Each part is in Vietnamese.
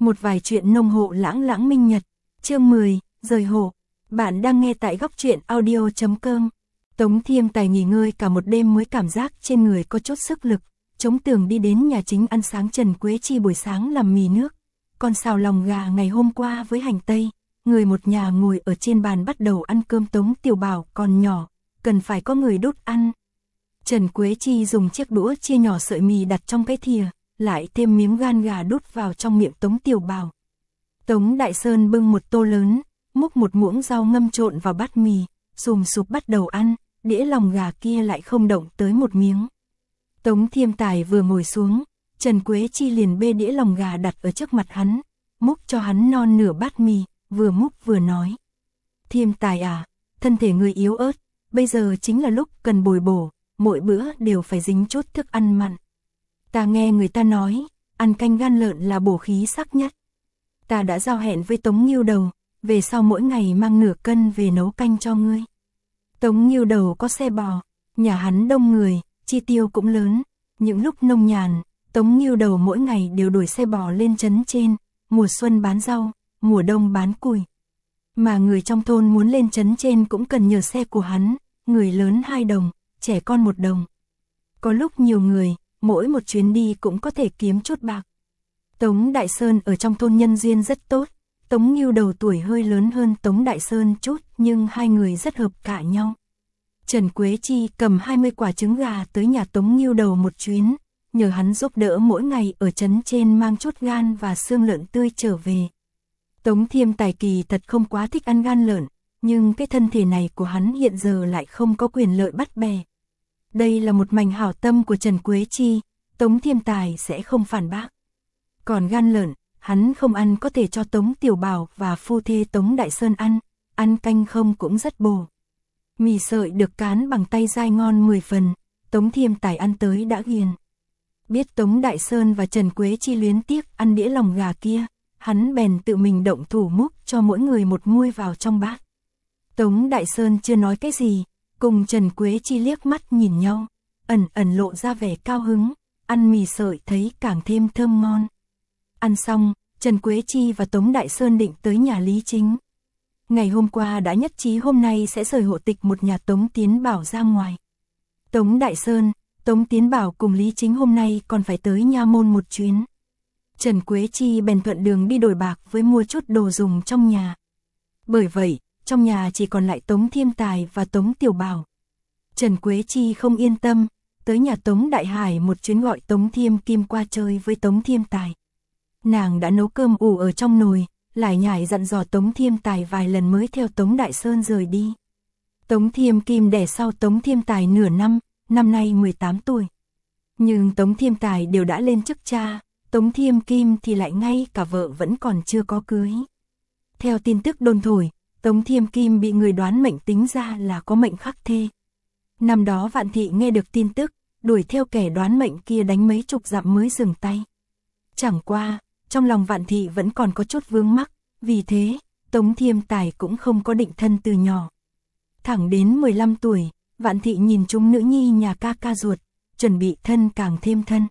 Một vài chuyện nông hộ lãng lãng minh nhật. Chương 10, rời hộ. Bạn đang nghe tại góc truyện audio.com. Tống Thiêm Tài nghỉ ngơi cả một đêm mới cảm giác trên người có chút sức lực, chống tường đi đến nhà chính ăn sáng. Trần Quế Chi buổi sáng làm mì nước, con xào lòng gà ngày hôm qua với hành tây, người một nhà ngồi ở trên bàn bắt đầu ăn cơm. Tống Tiểu Bảo còn nhỏ, cần phải có người đút ăn. Trần Quế Chi dùng chiếc đũa chia nhỏ sợi mì đặt trong cái thìa, lại thêm miếng gan gà đút vào trong miệng Tống Tiểu Bảo. Tống Đại Sơn bưng một tô lớn, múc một muỗng rau ngâm trộn vào bát mì, sùm sụp bắt đầu ăn, đĩa lòng gà kia lại không động tới một miếng. Tống Thiêm Tài vừa ngồi xuống, Trần Quế Chi liền bê đĩa lòng gà đặt ở trước mặt hắn, múc cho hắn non nửa bát mì, vừa múc vừa nói. Thiêm Tài à, thân thể người yếu ớt, bây giờ chính là lúc cần bồi bổ, mỗi bữa đều phải dính chút thức ăn mặn. Ta nghe người ta nói, ăn canh gan lợn là bổ khí sắc nhất. Ta đã giao hẹn với Tống Ngưu Đầu, về sau mỗi ngày mang nửa cân về nấu canh cho ngươi. Tống Ngưu Đầu có xe bò, nhà hắn đông người, chi tiêu cũng lớn. Những lúc nông nhàn, Tống Ngưu Đầu mỗi ngày đều đuổi xe bò lên trấn trên, mùa xuân bán rau, mùa đông bán củi. Mà người trong thôn muốn lên trấn trên cũng cần nhờ xe của hắn, người lớn 2 đồng, trẻ con 1 đồng. Có lúc nhiều người, mỗi một chuyến đi cũng có thể kiếm chút bạc. Tống Đại Sơn ở trong thôn nhân duyên rất tốt, Tống Ngưu Đầu tuổi hơi lớn hơn Tống Đại Sơn chút, nhưng hai người rất hợp cả nhau. Trần Quế Chi cầm 20 quả trứng gà tới nhà Tống Ngưu Đầu một chuyến, nhờ hắn giúp đỡ mỗi ngày ở trấn trên mang chút gan và xương lợn tươi trở về. Tống Thiêm Tài kỳ thật không quá thích ăn gan lợn, nhưng cái thân thể này của hắn hiện giờ lại không có quyền lợi bắt bè. Đây là một mảnh hảo tâm của Trần Quế Chi, Tống Thiêm Tài sẽ không phản bác. Còn gan lợn, hắn không ăn có thể cho Tống Tiểu Bảo và phu thê Tống Đại Sơn ăn canh không cũng rất bổ. Mì sợi được cán bằng tay dai ngon 10 phần, Tống Thiêm Tài ăn tới đã ghiền. Biết Tống Đại Sơn và Trần Quế Chi luyến tiếc ăn đĩa lòng gà kia, hắn bèn tự mình động thủ múc cho mỗi người một muôi vào trong bát. Tống Đại Sơn chưa nói cái gì, cùng Trần Quế Chi liếc mắt nhìn nhau, ẩn lộ ra vẻ cao hứng, ăn mì sợi thấy càng thêm thơm ngon. Ăn xong, Trần Quế Chi và Tống Đại Sơn định tới nhà Lý Chính. Ngày hôm qua đã nhất trí hôm nay sẽ rời hộ tịch một nhà Tống Tiến Bảo ra ngoài. Tống Đại Sơn, Tống Tiến Bảo cùng Lý Chính hôm nay còn phải tới nha môn một chuyến. Trần Quế Chi bèn thuận đường đi đổi bạc với mua chút đồ dùng trong nhà. Bởi vậy, trong nhà chỉ còn lại Tống Thiêm Tài và Tống Tiểu Bảo. Trần Quế Chi không yên tâm, tới nhà Tống Đại Hải một chuyến gọi Tống Thiêm Kim qua chơi với Tống Thiêm Tài. Nàng đã nấu cơm ủ ở trong nồi, lải nhải dặn dò Tống Thiêm Tài vài lần mới theo Tống Đại Sơn rời đi. Tống Thiêm Kim đẻ sau Tống Thiêm Tài nửa năm, năm nay 18 tuổi. Nhưng Tống Thiêm Tài đều đã lên chức cha, Tống Thiêm Kim thì lại ngay cả vợ vẫn còn chưa có cưới. Theo tin tức đồn thổi, Tống Thiêm Kim bị người đoán mệnh tính ra là có mệnh khắc thê. Năm đó Vạn Thị nghe được tin tức, đuổi theo kẻ đoán mệnh kia đánh mấy chục dặm mới dừng tay. Chẳng qua, trong lòng Vạn Thị vẫn còn có chút vướng mắc, vì thế, Tống Thiêm Tài cũng không có định thân từ nhỏ. Thẳng đến 15 tuổi, Vạn Thị nhìn chúng nữ nhi nhà ca ca ruột, chuẩn bị thân càng thêm thân.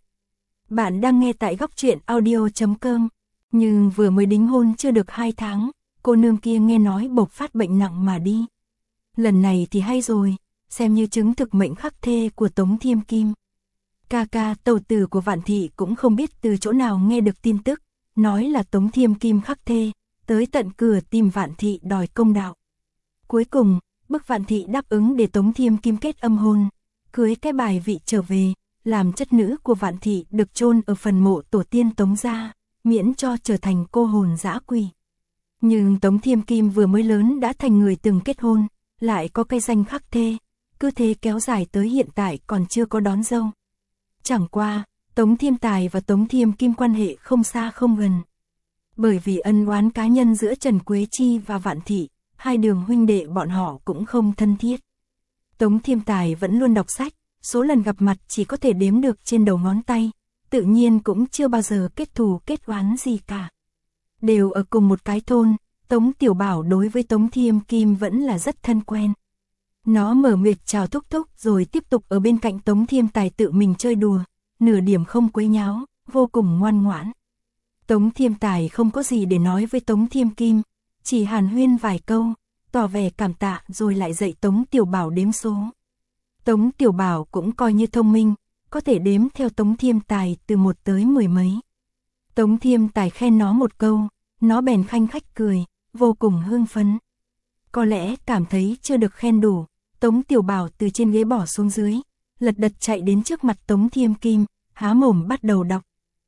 Bạn đang nghe tại góc truyện audio.com, nhưng vừa mới đính hôn chưa được 2 tháng, cô nương kia nghe nói bộc phát bệnh nặng mà đi. Lần này thì hay rồi, xem như chứng thực mệnh khắc thê của Tống Thiêm Kim. Ca ca tẩu tử của Vạn Thị cũng không biết từ chỗ nào nghe được tin tức, nói là Tống Thiêm Kim khắc thê, tới tận cửa tìm Vạn Thị đòi công đạo. Cuối cùng, bức Vạn Thị đáp ứng để Tống Thiêm Kim kết âm hôn, cưới cái bài vị trở về, làm chất nữ của Vạn Thị được chôn ở phần mộ tổ tiên Tống gia, miễn cho trở thành cô hồn dã quỷ. Nhưng Tống Thiêm Kim vừa mới lớn đã thành người từng kết hôn, lại có cái danh khắc thê, cứ thế kéo dài tới hiện tại còn chưa có đón dâu. Chẳng qua, Tống Thiêm Tài và Tống Thiêm Kim quan hệ không xa không gần. Bởi vì ân oán cá nhân giữa Trần Quế Chi và Vạn Thị, hai đường huynh đệ bọn họ cũng không thân thiết. Tống Thiêm Tài vẫn luôn đọc sách, số lần gặp mặt chỉ có thể đếm được trên đầu ngón tay, tự nhiên cũng chưa bao giờ kết thù kết oán gì cả. Đều ở cùng một cái thôn, Tống Tiểu Bảo đối với Tống Thiêm Kim vẫn là rất thân quen. Nó mở miệng chào thúc thúc rồi tiếp tục ở bên cạnh Tống Thiêm Tài tự mình chơi đùa, nửa điểm không quấy nháo, vô cùng ngoan ngoãn. Tống Thiêm Tài không có gì để nói với Tống Thiêm Kim, chỉ hàn huyên vài câu, tỏ vẻ cảm tạ rồi lại dạy Tống Tiểu Bảo đếm số. Tống Tiểu Bảo cũng coi như thông minh, có thể đếm theo Tống Thiêm Tài từ 1 tới 10 mấy. Tống Thiêm Tài khen nó một câu, nó bèn khanh khách cười, vô cùng hưng phấn. Có lẽ cảm thấy chưa được khen đủ, Tống Tiểu Bảo từ trên ghế bỏ xuống dưới, lật đật chạy đến trước mặt Tống Thiêm Kim, há mồm bắt đầu đọc.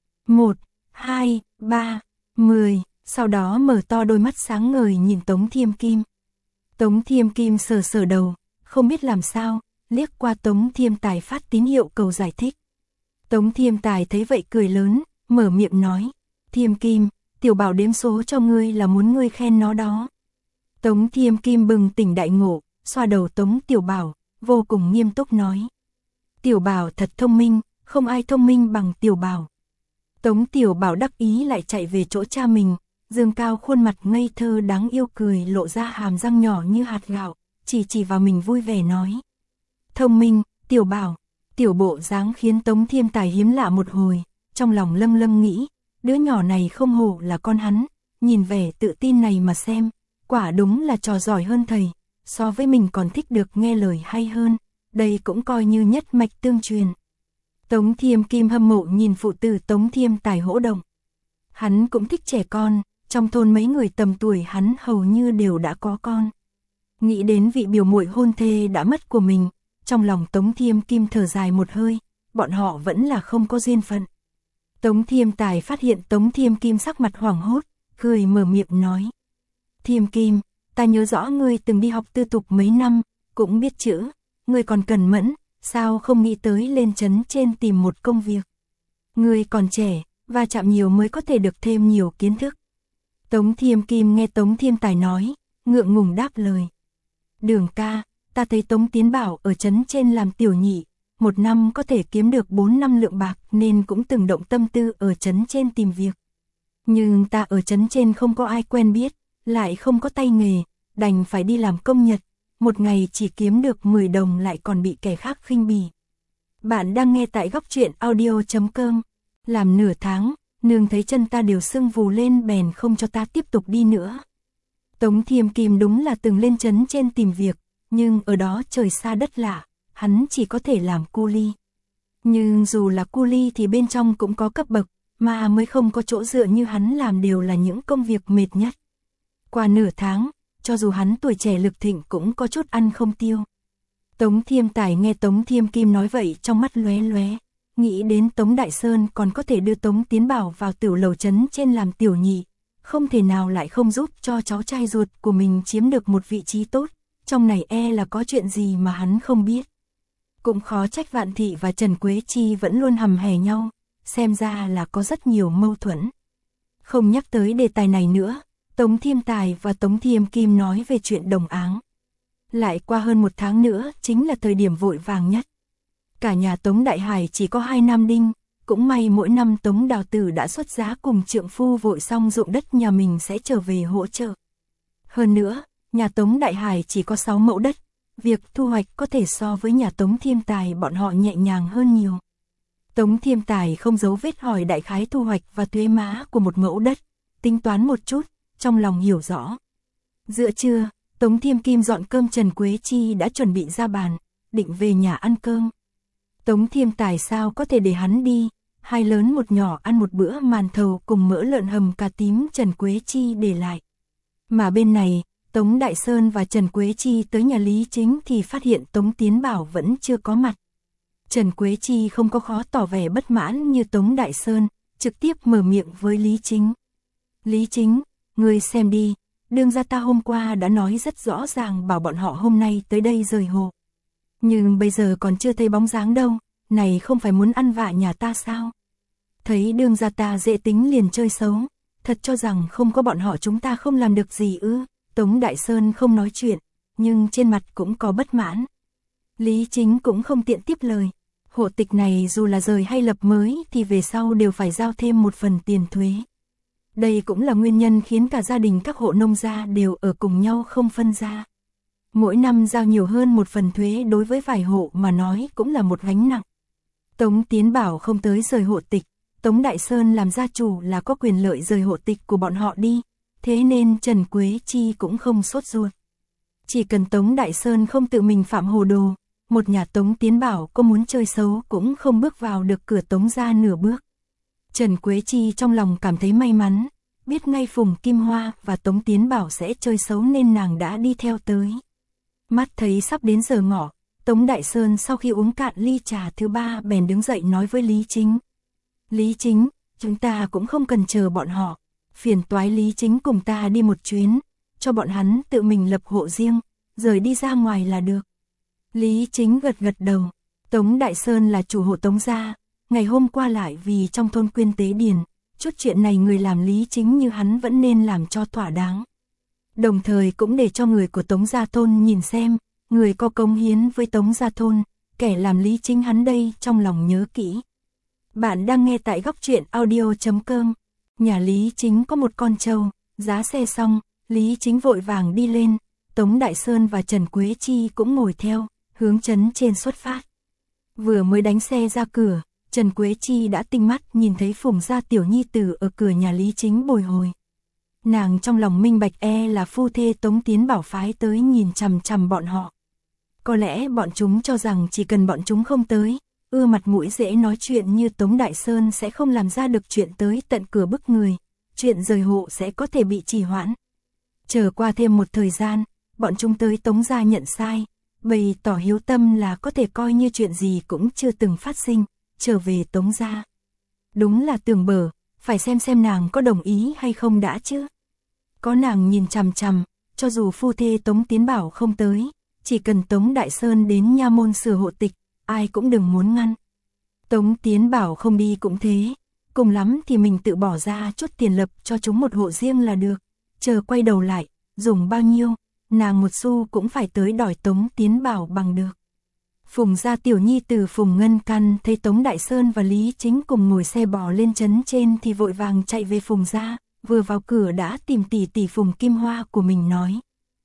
1, 2, 3, 10, sau đó mở to đôi mắt sáng ngời nhìn Tống Thiêm Kim. Tống Thiêm Kim sờ sờ đầu, không biết làm sao, liếc qua Tống Thiêm Tài phát tín hiệu cầu giải thích. Tống Thiêm Tài thấy vậy cười lớn, mở miệng nói, Thiêm Kim, Tiểu Bảo đếm số cho ngươi là muốn ngươi khen nó đó. Tống Thiêm Kim bừng tỉnh đại ngộ, xoa đầu Tống Tiểu Bảo, vô cùng nghiêm túc nói. Tiểu Bảo thật thông minh, không ai thông minh bằng Tiểu Bảo. Tống Tiểu Bảo đắc ý lại chạy về chỗ cha mình, dương cao khuôn mặt ngây thơ đáng yêu cười lộ ra hàm răng nhỏ như hạt gạo, chỉ vào mình vui vẻ nói. Thông minh, Tiểu Bảo, tiểu bộ dáng khiến Tống Thiêm Tài hiếm lạ một hồi, trong lòng lâm lâm nghĩ, đứa nhỏ này không hổ là con hắn, nhìn vẻ tự tin này mà xem, quả đúng là trò giỏi hơn thầy, so với mình còn thích được nghe lời hay hơn, đây cũng coi như nhất mạch tương truyền. Tống Thiêm Kim hâm mộ nhìn phụ tử Tống Thiêm Tài hỗ động. Hắn cũng thích trẻ con, trong thôn mấy người tầm tuổi hắn hầu như đều đã có con. Nghĩ đến vị biểu muội hôn thê đã mất của mình, trong lòng Tống Thiêm Kim thở dài một hơi, bọn họ vẫn là không có duyên phận. Tống Thiêm Tài phát hiện Tống Thiêm Kim sắc mặt hoảng hốt, cười mở miệng nói. Thiêm Kim, ta nhớ rõ ngươi từng đi học tư tục mấy năm, cũng biết chữ, ngươi còn cần mẫn, sao không nghĩ tới lên trấn trên tìm một công việc. Ngươi còn trẻ, va chạm nhiều mới có thể được thêm nhiều kiến thức. Tống Thiêm Kim nghe Tống Thiêm Tài nói, ngượng ngùng đáp lời. Đường ca, ta thấy Tống Tiến Bảo ở trấn trên làm tiểu nhị, một năm có thể kiếm được 4-5 lượng bạc nên cũng từng động tâm tư ở trấn trên tìm việc. Nhưng ta ở trấn trên không có ai quen biết, lại không có tay nghề, đành phải đi làm công nhật, một ngày chỉ kiếm được 10 đồng lại còn bị kẻ khác khinh bỉ. Bạn đang nghe tại góc truyện audio.com. Làm nửa tháng, nương thấy chân ta đều sưng vù lên bèn không cho ta tiếp tục đi nữa. Tống Thiêm Kim đúng là từng lên trấn trên tìm việc, nhưng ở đó trời xa đất lạ, hắn chỉ có thể làm cu li. Nhưng dù là cu li thì bên trong cũng có cấp bậc, mà mới không có chỗ dựa như hắn làm đều là những công việc mệt nhất. Qua nửa tháng, cho dù hắn tuổi trẻ lực thịnh cũng có chút ăn không tiêu. Tống Thiêm Tài nghe Tống Thiêm Kim nói vậy trong mắt lóe lóe, nghĩ đến Tống Đại Sơn còn có thể đưa Tống Tiến Bảo vào tiểu lầu trấn trên làm tiểu nhị, không thể nào lại không giúp cho cháu trai ruột của mình chiếm được một vị trí tốt, trong này là có chuyện gì mà hắn không biết. Cũng khó trách Vạn Thị và Trần Quế Chi vẫn luôn hầm hè nhau, xem ra là có rất nhiều mâu thuẫn. Không nhắc tới đề tài này nữa, Tống Thiêm Tài và Tống Thiêm Kim nói về chuyện đồng áng. Lại qua hơn 1 tháng nữa chính là thời điểm vội vàng nhất. Cả nhà Tống Đại Hải chỉ có 2 nam đinh, cũng may mỗi năm Tống Đào Tử đã xuất giá cùng trượng phu vội xong ruộng đất nhà mình sẽ trở về hỗ trợ. Hơn nữa, nhà Tống Đại Hải chỉ có 6 mẫu đất, việc thu hoạch có thể so với nhà Tống Thiêm Tài bọn họ nhẹ nhàng hơn nhiều. Tống Thiêm Tài không giấu vết hỏi đại khái thu hoạch và thuế má của một mẫu đất, tính toán một chút, trong lòng hiểu rõ. Giữa trưa, Tống Thiêm Kim dọn cơm, Trần Quế Chi đã chuẩn bị ra bàn, định về nhà ăn cơm. Tống Thiêm Tài sao có thể để hắn đi, 2 lớn 1 nhỏ ăn một bữa màn thầu cùng mỡ lợn hầm cà tím Trần Quế Chi để lại. Mà bên này, Tống Đại Sơn và Trần Quế Chi tới nhà Lý Chính thì phát hiện Tống Tiến Bảo vẫn chưa có mặt. Trần Quế Chi không có khó tỏ vẻ bất mãn như Tống Đại Sơn, trực tiếp mở miệng với Lý Chính. Lý Chính, ngươi xem đi, đương gia ta hôm qua đã nói rất rõ ràng bảo bọn họ hôm nay tới đây rời hồ. Nhưng bây giờ còn chưa thấy bóng dáng đâu, này không phải muốn ăn vạ nhà ta sao? Thấy đương gia ta dễ tính liền chơi xấu, thật cho rằng không có bọn họ chúng ta không làm được gì ư? Tống Đại Sơn không nói chuyện, nhưng trên mặt cũng có bất mãn. Lý Chính cũng không tiện tiếp lời. Hộ tịch này dù là rời hay lập mới thì về sau đều phải giao thêm một phần tiền thuế. Đây cũng là nguyên nhân khiến cả gia đình các hộ nông gia đều ở cùng nhau không phân ra. Mỗi năm giao nhiều hơn một phần thuế đối với vài hộ mà nói cũng là một gánh nặng. Tống Tiến Bảo không tới rời hộ tịch, Tống Đại Sơn làm gia chủ là có quyền lợi rời hộ tịch của bọn họ đi, thế nên Trần Quế Chi cũng không sốt ruột. Chỉ cần Tống Đại Sơn không tự mình phạm hồ đồ, một nhà Tống Tiến Bảo có muốn chơi xấu cũng không bước vào được cửa Tống gia nửa bước. Trần Quế Chi trong lòng cảm thấy may mắn, biết ngay Phùng Kim Hoa và Tống Tiến Bảo sẽ chơi xấu nên nàng đã đi theo tới. Mắt thấy sắp đến giờ ngọ, Tống Đại Sơn sau khi uống cạn ly trà thứ 3 bèn đứng dậy nói với Lý Chính. Lý Chính, chúng ta cũng không cần chờ bọn họ, phiền toái Lý Chính cùng ta đi một chuyến, cho bọn hắn tự mình lập hộ riêng, rời đi ra ngoài là được. Lý Chính gật gật đầu, Tống Đại Sơn là chủ hộ Tống gia, ngày hôm qua lại vì trong thôn quyên tế điền, chút chuyện này người làm Lý Chính như hắn vẫn nên làm cho thỏa đáng. Đồng thời cũng để cho người của Tống gia thôn nhìn xem, người có cống hiến với Tống gia thôn, kẻ làm Lý Chính hắn đây trong lòng nhớ kỹ. Bạn đang nghe tại góc truyện audio.com. Nhà Lý Chính có một con trâu, giá xe xong, Lý Chính vội vàng đi lên, Tống Đại Sơn và Trần Quế Chi cũng ngồi theo, hướng trấn trên xuất phát. Vừa mới đánh xe ra cửa, Trần Quế Chi đã tinh mắt nhìn thấy Phùng gia tiểu nhi tử ở cửa nhà Lý Chính bồi hồi. Nàng trong lòng minh bạch là phu thê Tống Tiến Bảo phái tới nhìn chằm chằm bọn họ. Có lẽ bọn chúng cho rằng chỉ cần bọn chúng không tới, mặt mũi dễ nói chuyện như Tống Đại Sơn sẽ không làm ra được chuyện tới tận cửa bức người, chuyện rời hộ sẽ có thể bị trì hoãn. Chờ qua thêm một thời gian, bọn chúng tới Tống gia nhận sai, bày tỏ hiếu tâm là có thể coi như chuyện gì cũng chưa từng phát sinh, trở về Tống gia. Đúng là tưởng bở, phải xem nàng có đồng ý hay không đã chứ. Có nàng nhìn chằm chằm, cho dù phu thê Tống Tiến Bảo không tới, chỉ cần Tống Đại Sơn đến nha môn sửa hộ tịch, ai cũng đừng muốn ngăn. Tống Tiến Bảo không đi cũng thế, cùng lắm thì mình tự bỏ ra chút tiền lập cho chúng một hộ riêng là được, chờ quay đầu lại, dùng bao nhiêu, nàng một xu cũng phải tới đòi Tống Tiến Bảo bằng được. Phùng gia tiểu nhi từ Phùng Ngân Căn thấy Tống Đại Sơn và Lý Chính cùng ngồi xe bò lên trấn trên thì vội vàng chạy về Phùng gia, vừa vào cửa đã tìm tỷ Phùng Kim Hoa của mình nói.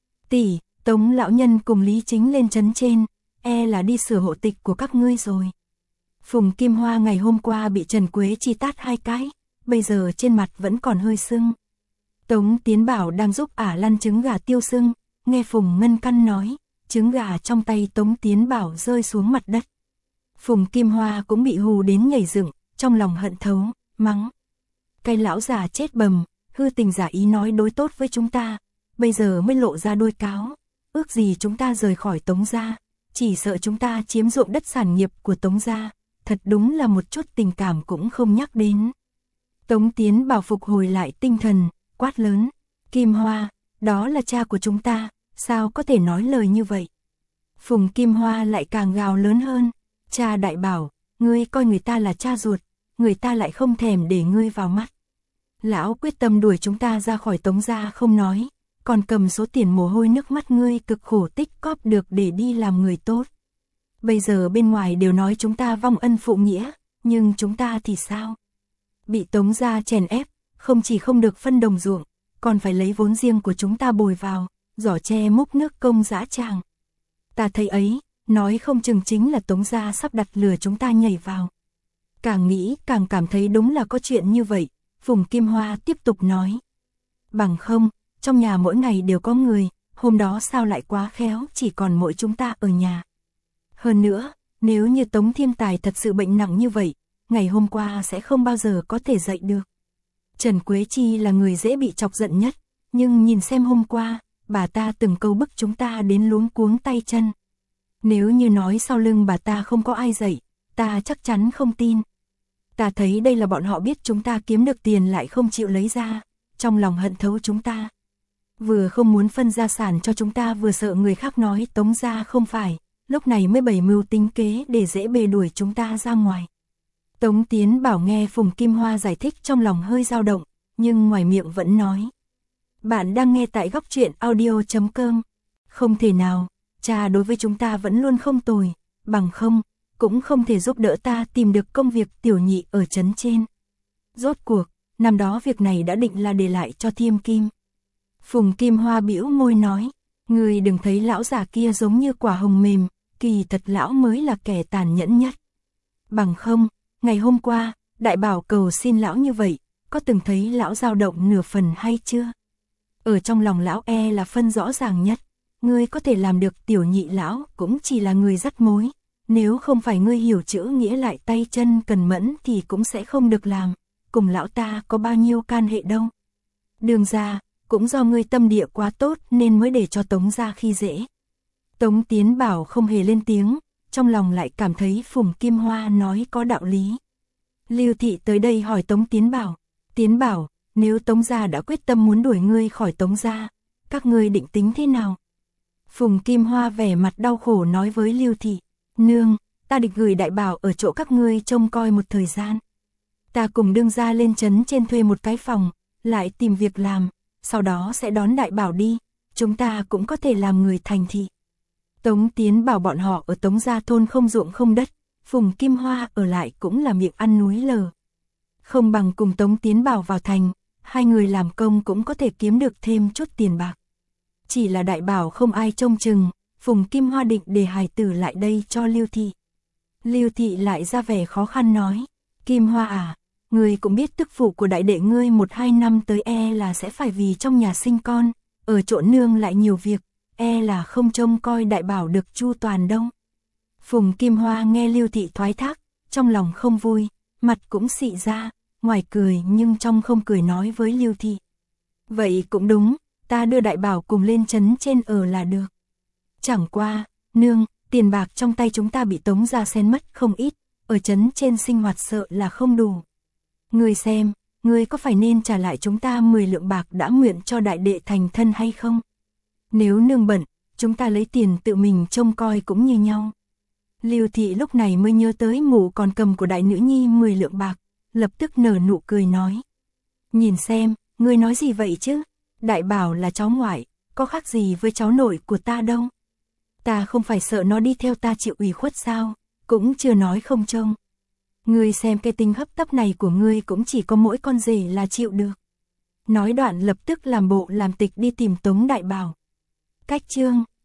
Tỷ, Tống lão nhân cùng Lý Chính lên trấn trên, là đi sửa hộ tịch của các ngươi rồi. Phùng Kim Hoa ngày hôm qua bị Trần Quế Chi tát 2 cái, bây giờ trên mặt vẫn còn hơi sưng. Tống Tiến Bảo đang giúp lăn trứng gà tiêu sưng, nghe Phùng Ngân Căn nói, trứng gà trong tay Tống Tiến Bảo rơi xuống mặt đất. Phùng Kim Hoa cũng bị hù đến nhảy dựng, trong lòng hận thấu, mắng. Cái lão già chết bầm, hư tình giả ý nói đối tốt với chúng ta, bây giờ mới lộ ra đôi cáo, ước gì chúng ta rời khỏi Tống gia, chỉ sợ chúng ta chiếm ruộng đất sản nghiệp của Tống gia, thật đúng là một chút tình cảm cũng không nhắc đến. Tống Tiến Bảo phục hồi lại tinh thần, quát lớn, Kim Hoa, đó là cha của chúng ta, sao có thể nói lời như vậy? Phùng Kim Hoa lại càng gào lớn hơn, cha đại bảo, ngươi coi người ta là cha ruột, người ta lại không thèm để ngươi vào mắt. Lão quyết tâm đuổi chúng ta ra khỏi Tống gia không nói, còn cầm số tiền mồ hôi nước mắt ngươi cực khổ tích cóp được để đi làm người tốt. Bây giờ bên ngoài đều nói chúng ta vong ân phụ nghĩa, nhưng chúng ta thì sao? Bị Tống gia chèn ép, không chỉ không được phân đồng ruộng, còn phải lấy vốn riêng của chúng ta bồi vào, giỏ tre múc nước công dã tràng. Ta thấy ấy, nói không chừng chính là Tống gia sắp đặt lừa chúng ta nhảy vào. Càng nghĩ càng cảm thấy đúng là có chuyện như vậy, Phùng Kim Hoa tiếp tục nói. Bằng không, trong nhà mỗi ngày đều có người, hôm đó sao lại quá khéo chỉ còn mỗi chúng ta ở nhà. Hơn nữa, nếu như Tống Thiên Tài thật sự bệnh nặng như vậy, ngày hôm qua sẽ không bao giờ có thể dậy được. Trần Quế Chi là người dễ bị chọc giận nhất, nhưng nhìn xem hôm qua, bà ta từng câu bức chúng ta đến luống cuống tay chân. Nếu như nói sau lưng bà ta không có ai dậy, ta chắc chắn không tin. Ta thấy đây là bọn họ biết chúng ta kiếm được tiền lại không chịu lấy ra, trong lòng hận thấu chúng ta. Vừa không muốn phân gia sản cho chúng ta vừa sợ người khác nói Tống gia không phải, lúc này mới bày mưu tính kế để dễ bề đuổi chúng ta ra ngoài. Tống Tiến Bảo nghe Phùng Kim Hoa giải thích trong lòng hơi dao động, nhưng ngoài miệng vẫn nói. Bạn đang nghe tại góc truyện audio.com. Không thể nào, cha đối với chúng ta vẫn luôn không tồi, bằng không, cũng không thể giúp đỡ ta tìm được công việc tiểu nhị ở trấn trên. Rốt cuộc, năm đó việc này đã định là để lại cho Thiêm Kim. Phùng Kim Hoa bĩu môi nói, người đừng thấy lão già kia giống như quả hồng mềm, kỳ thật lão mới là kẻ tàn nhẫn nhất. Bằng không, ngày hôm qua, Đại Bảo cầu xin lão như vậy, có từng thấy lão dao động nửa phần hay chưa? Ở trong lòng lão là phân rõ ràng nhất, ngươi có thể làm được tiểu nhị lão cũng chỉ là người dắt mối, nếu không phải ngươi hiểu chữ nghĩa lại tay chân cần mẫn thì cũng sẽ không được làm, cùng lão ta có bao nhiêu can hệ đâu. Đường ra, cũng do ngươi tâm địa quá tốt nên mới để cho Tống gia khi dễ. Tống Tiến Bảo không hề lên tiếng, trong lòng lại cảm thấy Phùng Kim Hoa nói có đạo lý. Lưu Thị tới đây hỏi Tống Tiến Bảo, nếu Tống gia đã quyết tâm muốn đuổi ngươi khỏi Tống gia, các ngươi định tính thế nào? Phùng Kim Hoa vẻ mặt đau khổ nói với Lưu Thị, nương, ta định gửi Đại Bảo ở chỗ các ngươi trông coi một thời gian. Ta cùng đương gia lên trấn trên thuê một cái phòng, lại tìm việc làm, sau đó sẽ đón Đại Bảo đi, chúng ta cũng có thể làm người thành thị. Tống Tiến Bảo bọn họ ở Tống gia thôn không ruộng không đất, Phùng Kim Hoa ở lại cũng là miệng ăn núi lở. Không bằng cùng Tống Tiến Bảo vào thành, hai người làm công cũng có thể kiếm được thêm chút tiền bạc. Chỉ là Đại Bảo không ai trông chừng, Phùng Kim Hoa định để hài tử lại đây cho Lưu Thị. Lưu Thị lại ra vẻ khó khăn nói, Kim Hoa à, ngươi cũng biết tức phụ của đại đệ ngươi 1-2 năm tới là sẽ phải vì trong nhà sinh con, ở chỗ nương lại nhiều việc, là không trông coi Đại Bảo được chu toàn đâu. Phùng Kim Hoa nghe Lưu Thị thoái thác, trong lòng không vui, mặt cũng xị ra, ngoài cười nhưng trong không cười nói với Lưu Thị. Vậy cũng đúng, ta đưa Đại Bảo cùng lên trấn trên ở là được. Chẳng qua, nương, tiền bạc trong tay chúng ta bị Tống gia xén mất không ít, ở trấn trên sinh hoạt sợ là không đủ. Ngươi xem, ngươi có phải nên trả lại chúng ta 10 lượng bạc đã nguyện cho đại đệ thành thân hay không? Nếu nương bận, chúng ta lấy tiền tự mình trông coi cũng như nhau. Lưu Thị lúc này mới nhớ tới mụ còn cầm của đại nữ nhi 10 lượng bạc, lập tức nở nụ cười nói. Nhìn xem, ngươi nói gì vậy chứ? Đại Bảo là cháu ngoại, có khác gì với cháu nội của ta đâu. Ta không phải sợ nó đi theo ta chịu ủy khuất sao, cũng chưa nói không trông. Ngươi xem cái tính hấp tấp này của ngươi cũng chỉ có mỗi con rể là chịu được. Nói đoạn lập tức làm bộ làm tịch đi tìm Tống Đại Bảo. Cách chương